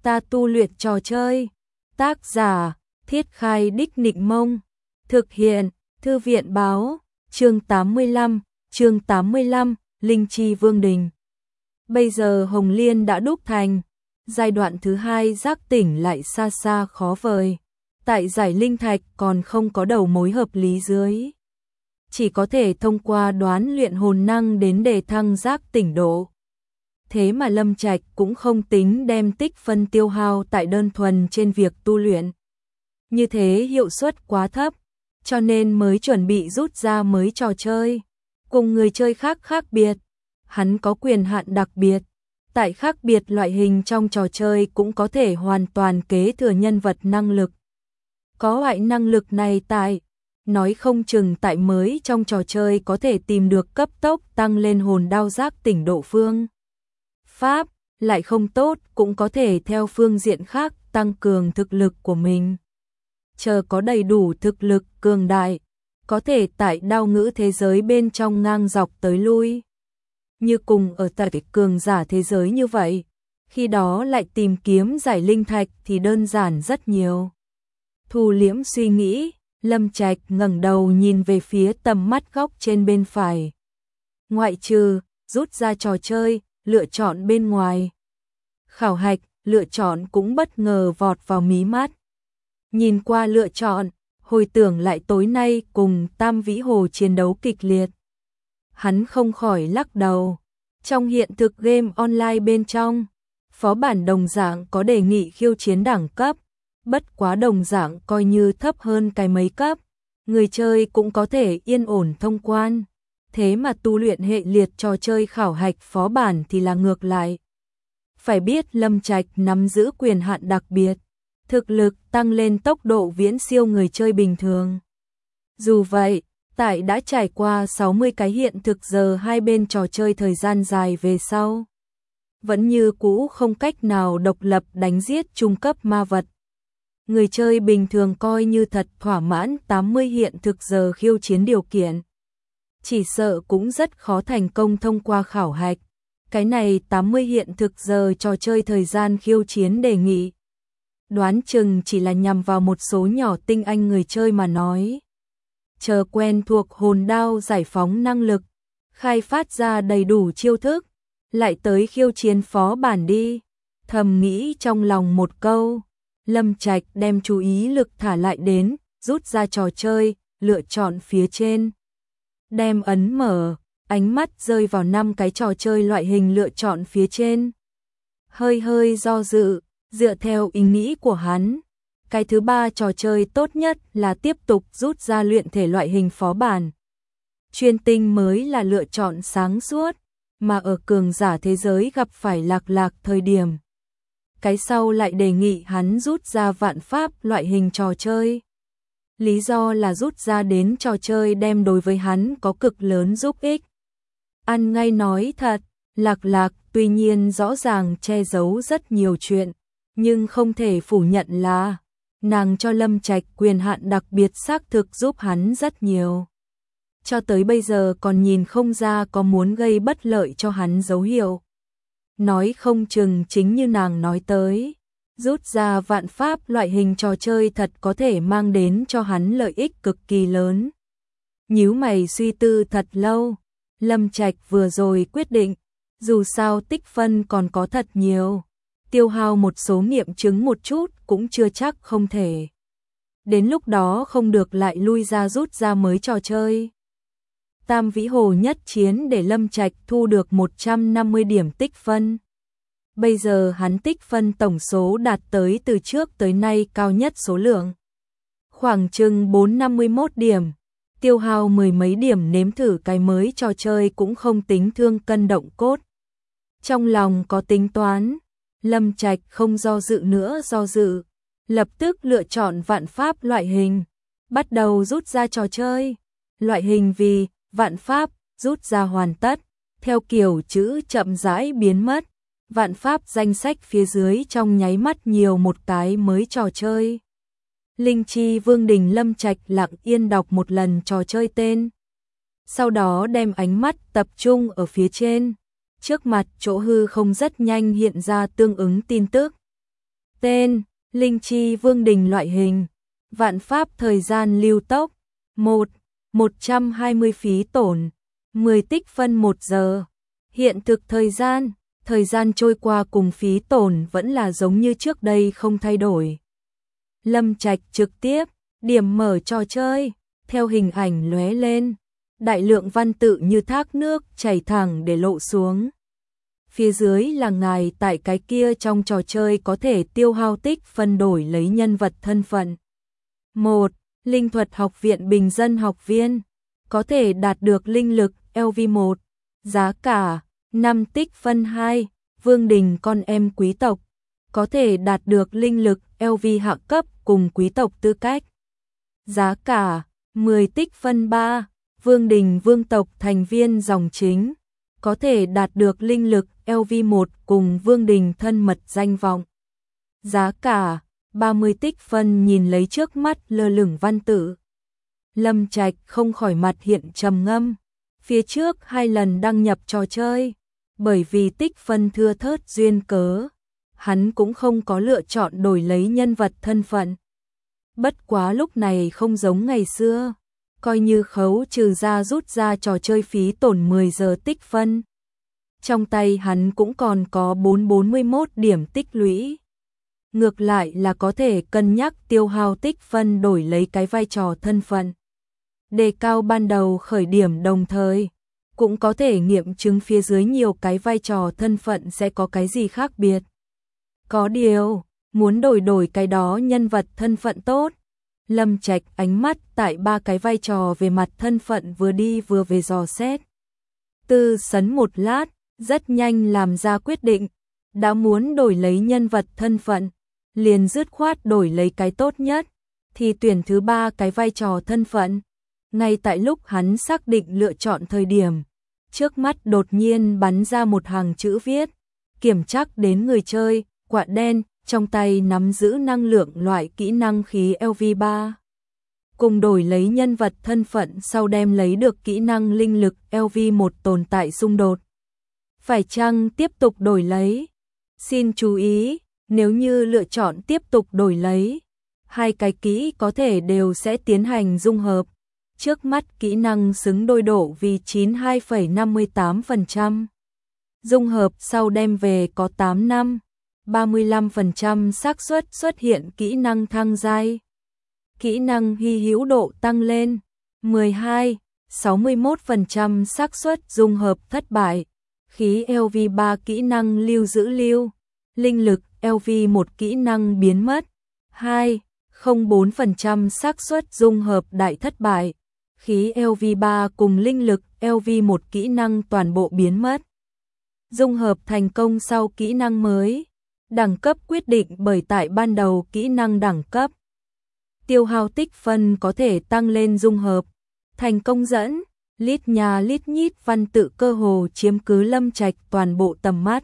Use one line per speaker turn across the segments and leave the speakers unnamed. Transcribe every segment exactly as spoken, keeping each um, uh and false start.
Ta tu luyện trò chơi. Tác giả: Thiết Khai Đích Nịnh Mông. Thực hiện: Thư viện báo. Chương tám mươi lăm, chương tám mươi lăm, Linh Chi Vương Đình. Bây giờ Hồng Liên đã đúc thành, giai đoạn thứ hai giác tỉnh lại xa xa khó vời. Tại giải linh thạch còn không có đầu mối hợp lý dưới. Chỉ có thể thông qua đoán luyện hồn năng đến để thăng giác tỉnh độ. Thế mà Lâm Trạch cũng không tính đem tích phân tiêu hao tại đơn thuần trên việc tu luyện. Như thế hiệu suất quá thấp, cho nên mới chuẩn bị rút ra mới trò chơi. Cùng người chơi khác khác biệt, hắn có quyền hạn đặc biệt. Tại khác biệt loại hình trong trò chơi cũng có thể hoàn toàn kế thừa nhân vật năng lực. Có loại năng lực này tại, nói không chừng tại mới trong trò chơi có thể tìm được cấp tốc tăng lên hồn đao giác tỉnh độ phương. Pháp, lại không tốt cũng có thể theo phương diện khác tăng cường thực lực của mình. Chờ có đầy đủ thực lực cường đại, có thể tại đao ngữ thế giới bên trong ngang dọc tới lui. Như cùng ở tại cường giả thế giới như vậy, khi đó lại tìm kiếm giải linh thạch thì đơn giản rất nhiều. Thu liễm suy nghĩ, Lâm Trạch ngẩng đầu nhìn về phía tầm mắt góc trên bên phải. Ngoại trừ, rút ra trò chơi, lựa chọn bên ngoài. Khảo hạch, lựa chọn cũng bất ngờ vọt vào mí mắt. Nhìn qua lựa chọn, hồi tưởng lại tối nay cùng Tam Vĩ Hồ chiến đấu kịch liệt. Hắn không khỏi lắc đầu. Trong hiện thực game online bên trong, phó bản đồng dạng có đề nghị khiêu chiến đẳng cấp. Bất quá đồng dạng coi như thấp hơn cái mấy cấp, người chơi cũng có thể yên ổn thông quan. Thế mà tu luyện hệ liệt trò chơi khảo hạch phó bản thì là ngược lại. Phải biết Lâm Trạch nắm giữ quyền hạn đặc biệt, thực lực tăng lên tốc độ viễn siêu người chơi bình thường. Dù vậy, tại đã trải qua sáu mươi cái hiện thực giờ hai bên trò chơi thời gian dài về sau, vẫn như cũ không cách nào độc lập đánh giết trung cấp ma vật. Người chơi bình thường coi như thật thỏa mãn tám mươi hiện thực giờ khiêu chiến điều kiện. Chỉ sợ cũng rất khó thành công thông qua khảo hạch. Cái này tám mươi hiện thực giờ trò chơi thời gian khiêu chiến đề nghị. Đoán chừng chỉ là nhằm vào một số nhỏ tinh anh người chơi mà nói. Chờ quen thuộc hồn đao giải phóng năng lực, khai phát ra đầy đủ chiêu thức, lại tới khiêu chiến phó bản đi. Thầm nghĩ trong lòng một câu. Lâm Trạch đem chú ý lực thả lại đến, rút ra trò chơi, lựa chọn phía trên. Đem ấn mở, ánh mắt rơi vào năm cái trò chơi loại hình lựa chọn phía trên. Hơi hơi do dự, dựa theo ý nghĩ của hắn. Cái thứ ba trò chơi tốt nhất là tiếp tục rút ra luyện thể loại hình phó bản. Chuyên tinh mới là lựa chọn sáng suốt, mà ở cường giả thế giới gặp phải lạc lạc thời điểm. Cái sau lại đề nghị hắn rút ra vạn pháp loại hình trò chơi. Lý do là rút ra đến trò chơi đem đối với hắn có cực lớn giúp ích. Ăn ngay nói thật, lạc lạc tuy nhiên rõ ràng che giấu rất nhiều chuyện, nhưng không thể phủ nhận là nàng cho Lâm Trạch quyền hạn đặc biệt xác thực giúp hắn rất nhiều. Cho tới bây giờ còn nhìn không ra có muốn gây bất lợi cho hắn dấu hiệu. Nói không chừng chính như nàng nói tới, rút ra vạn pháp loại hình trò chơi thật có thể mang đến cho hắn lợi ích cực kỳ lớn. Nhíu mày suy tư thật lâu, Lâm Trạch vừa rồi quyết định, dù sao tích phân còn có thật nhiều, tiêu hao một số nghiệm chứng một chút cũng chưa chắc không thể. Đến lúc đó không được lại lui ra rút ra mới trò chơi. Tam Vĩ Hồ nhất chiến để Lâm Trạch thu được một trăm năm mươi điểm tích phân. Bây giờ hắn tích phân tổng số đạt tới từ trước tới nay cao nhất số lượng. Khoảng chừng bốn trăm năm mươi mốt điểm, tiêu hao mười mấy điểm nếm thử cái mới trò chơi cũng không tính thương cân động cốt. Trong lòng có tính toán, Lâm Trạch không do dự nữa do dự, lập tức lựa chọn vạn pháp loại hình, bắt đầu rút ra trò chơi. Loại hình vì vạn pháp, rút ra hoàn tất, theo kiểu chữ chậm rãi biến mất, vạn pháp danh sách phía dưới trong nháy mắt nhiều một cái mới trò chơi. Linh Chi Vương Đình. Lâm Trạch lặng yên đọc một lần trò chơi tên. Sau đó đem ánh mắt tập trung ở phía trên, trước mặt chỗ hư không rất nhanh hiện ra tương ứng tin tức. Tên: Linh Chi Vương Đình. Loại hình: vạn pháp. Thời gian lưu tốc: một. một trăm hai mươi phí tổn: mười tích phân một giờ. Hiện thực thời gian: thời gian trôi qua cùng phí tổn vẫn là giống như trước đây không thay đổi. Lâm Trạch trực tiếp điểm mở trò chơi, theo hình ảnh lóe lên, đại lượng văn tự như thác nước chảy thẳng để lộ xuống. Phía dưới là ngài tại cái kia trong trò chơi có thể tiêu hao tích phân đổi lấy nhân vật thân phận. một. Linh thuật học viện bình dân học viên, có thể đạt được linh lực L V một, giá cả năm tích phân. hai. Vương Đình con em quý tộc, có thể đạt được linh lực L V hạ cấp cùng quý tộc tư cách, giá cả mười tích phân. ba. Vương Đình vương tộc thành viên dòng chính, có thể đạt được linh lực L V một cùng Vương Đình thân mật danh vọng, giá cả ba mươi tích phân. Nhìn lấy trước mắt lơ lửng văn tự, Lâm Trạch không khỏi mặt hiện trầm ngâm. Phía trước hai lần đăng nhập trò chơi, bởi vì tích phân thưa thớt duyên cớ, hắn cũng không có lựa chọn đổi lấy nhân vật thân phận. Bất quá lúc này không giống ngày xưa, coi như khấu trừ ra rút ra trò chơi phí tổn mười giờ tích phân. Trong tay hắn cũng còn có bốn trăm bốn mươi mốt điểm tích lũy. Ngược lại là có thể cân nhắc tiêu hao tích phân đổi lấy cái vai trò thân phận, đề cao ban đầu khởi điểm, đồng thời cũng có thể nghiệm chứng phía dưới nhiều cái vai trò thân phận sẽ có cái gì khác biệt. Có điều, muốn đổi đổi cái đó nhân vật thân phận tốt. Lâm Trạch ánh mắt tại ba cái vai trò về mặt thân phận vừa đi vừa về dò xét. Tư sấn một lát, rất nhanh làm ra quyết định, đã muốn đổi lấy nhân vật thân phận, liền dứt khoát đổi lấy cái tốt nhất, thì tuyển thứ ba cái vai trò thân phận. Ngay tại lúc hắn xác định lựa chọn thời điểm, trước mắt đột nhiên bắn ra một hàng chữ viết, kiểm trắc đến người chơi, quạ đen, trong tay nắm giữ năng lượng loại kỹ năng khí L V ba. Cùng đổi lấy nhân vật thân phận sau đem lấy được kỹ năng linh lực L V một tồn tại xung đột. Phải chăng tiếp tục đổi lấy? Xin chú ý, nếu như lựa chọn tiếp tục đổi lấy, hai cái kỹ có thể đều sẽ tiến hành dung hợp. Trước mắt kỹ năng xứng đôi độ vì chín mươi hai phẩy năm mươi tám phần trăm. Dung hợp sau đem về có tám năm, ba mươi lăm phần trăm xác suất xuất hiện kỹ năng thăng giai. Kỹ năng hy hữu độ tăng lên, mười hai, sáu mươi mốt phần trăm xác suất dung hợp thất bại. Khí L V ba kỹ năng lưu giữ lưu, linh lực L V một kỹ năng biến mất, hai, không bốn phần trăm xác suất dung hợp đại thất bại. Khí L V ba cùng linh lực L V một kỹ năng toàn bộ biến mất. Dung hợp thành công sau kỹ năng mới. Đẳng cấp quyết định bởi tại ban đầu kỹ năng đẳng cấp. Tiêu hao tích phân có thể tăng lên dung hợp. Thành công dẫn, lít nhà lít nhít văn tự cơ hồ chiếm cứ Lâm Trạch toàn bộ tầm mắt.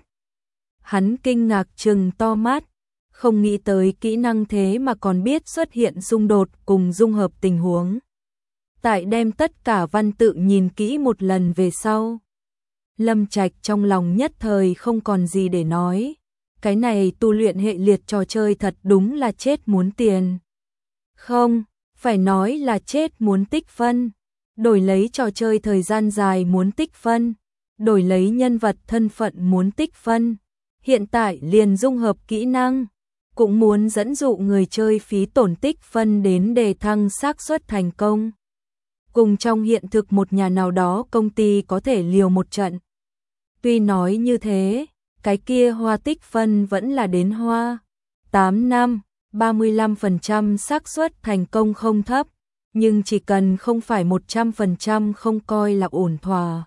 Hắn kinh ngạc trừng to mắt, không nghĩ tới kỹ năng thế mà còn biết xuất hiện xung đột cùng dung hợp tình huống. Tại đem tất cả văn tự nhìn kỹ một lần về sau, Lâm Trạch trong lòng nhất thời không còn gì để nói. Cái này tu luyện hệ liệt trò chơi thật đúng là chết muốn tiền. Không, phải nói là chết muốn tích phân. Đổi lấy trò chơi thời gian dài muốn tích phân. Đổi lấy nhân vật thân phận muốn tích phân. Hiện tại liền dung hợp kỹ năng, cũng muốn dẫn dụ người chơi phí tổn tích phân đến đề thăng xác suất thành công. Cùng trong hiện thực một nhà nào đó công ty có thể liều một trận. Tuy nói như thế, cái kia hoa tích phân vẫn là đến hoa. tám năm, ba mươi lăm phần trăm xác suất thành công không thấp, nhưng chỉ cần không phải một trăm phần trăm không coi là ổn thỏa.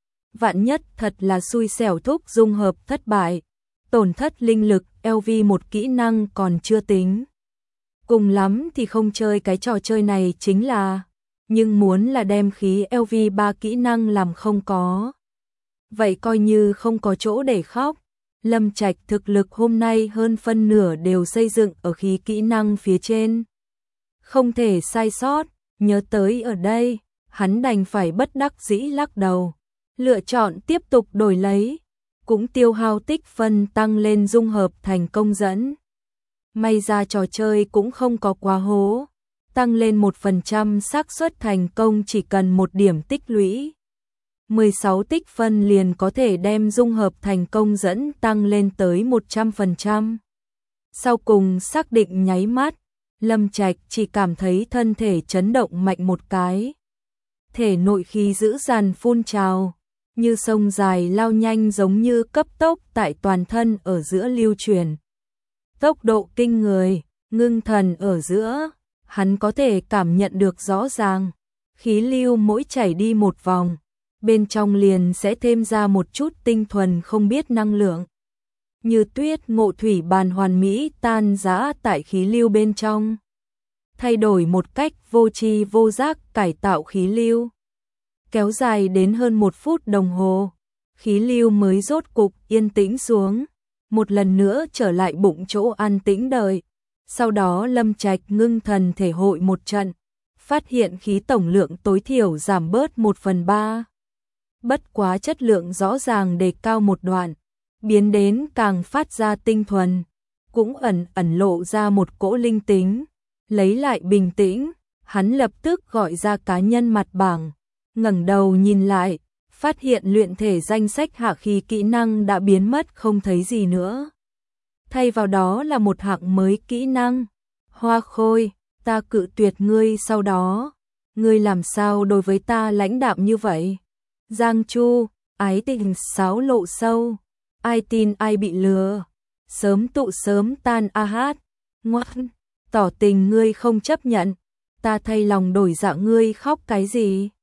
Vạn nhất thật là xui xẻo thúc dung hợp thất bại, tổn thất linh lực L V một kỹ năng còn chưa tính. Cùng lắm thì không chơi cái trò chơi này chính là, nhưng muốn là đem khí L V ba kỹ năng làm không có. Vậy coi như không có chỗ để khóc. Lâm Trạch thực lực hôm nay hơn phân nửa đều xây dựng ở khí kỹ năng phía trên. Không thể sai sót, nhớ tới ở đây, hắn đành phải bất đắc dĩ lắc đầu. Lựa chọn tiếp tục đổi lấy, cũng tiêu hao tích phân tăng lên dung hợp thành công dẫn. May ra trò chơi cũng không có quá hố. Tăng lên một phần trăm xác suất thành công chỉ cần một điểm tích lũy. mười sáu tích phân liền có thể đem dung hợp thành công dẫn tăng lên tới một trăm phần trăm. Sau cùng xác định nháy mắt, Lâm Trạch chỉ cảm thấy thân thể chấn động mạnh một cái. Thể nội khí dữ dằn phun trào, như sông dài lao nhanh giống như cấp tốc tại toàn thân ở giữa lưu truyền. Tốc độ kinh người, ngưng thần ở giữa, hắn có thể cảm nhận được rõ ràng. Khí lưu mỗi chảy đi một vòng, bên trong liền sẽ thêm ra một chút tinh thuần không biết năng lượng. Như tuyết ngộ thủy bàn hoàn mỹ tan rã tại khí lưu bên trong. Thay đổi một cách vô tri vô giác cải tạo khí lưu. Kéo dài đến hơn một phút đồng hồ, khí lưu mới rốt cục yên tĩnh xuống. Một lần nữa trở lại bụng chỗ an tĩnh đợi. Sau đó Lâm Trạch ngưng thần thể hội một trận, phát hiện khí tổng lượng tối thiểu giảm bớt một phần ba. Bất quá chất lượng rõ ràng đề cao một đoạn, biến đến càng phát ra tinh thuần, cũng ẩn ẩn lộ ra một cỗ linh tính. Lấy lại bình tĩnh, hắn lập tức gọi ra cá nhân mặt bảng, ngẩng đầu nhìn lại, phát hiện luyện thể danh sách hạ khí kỹ năng đã biến mất không thấy gì nữa. Thay vào đó là một hạng mới kỹ năng. Hoa Khôi, ta cự tuyệt ngươi sau đó. Ngươi làm sao đối với ta lãnh đạm như vậy? Giang Chu, ái tình sáo lộ sâu. Ai tin ai bị lừa. Sớm tụ sớm tan a hát. Ngoan, tỏ tình ngươi không chấp nhận. Ta thay lòng đổi dạ ngươi khóc cái gì?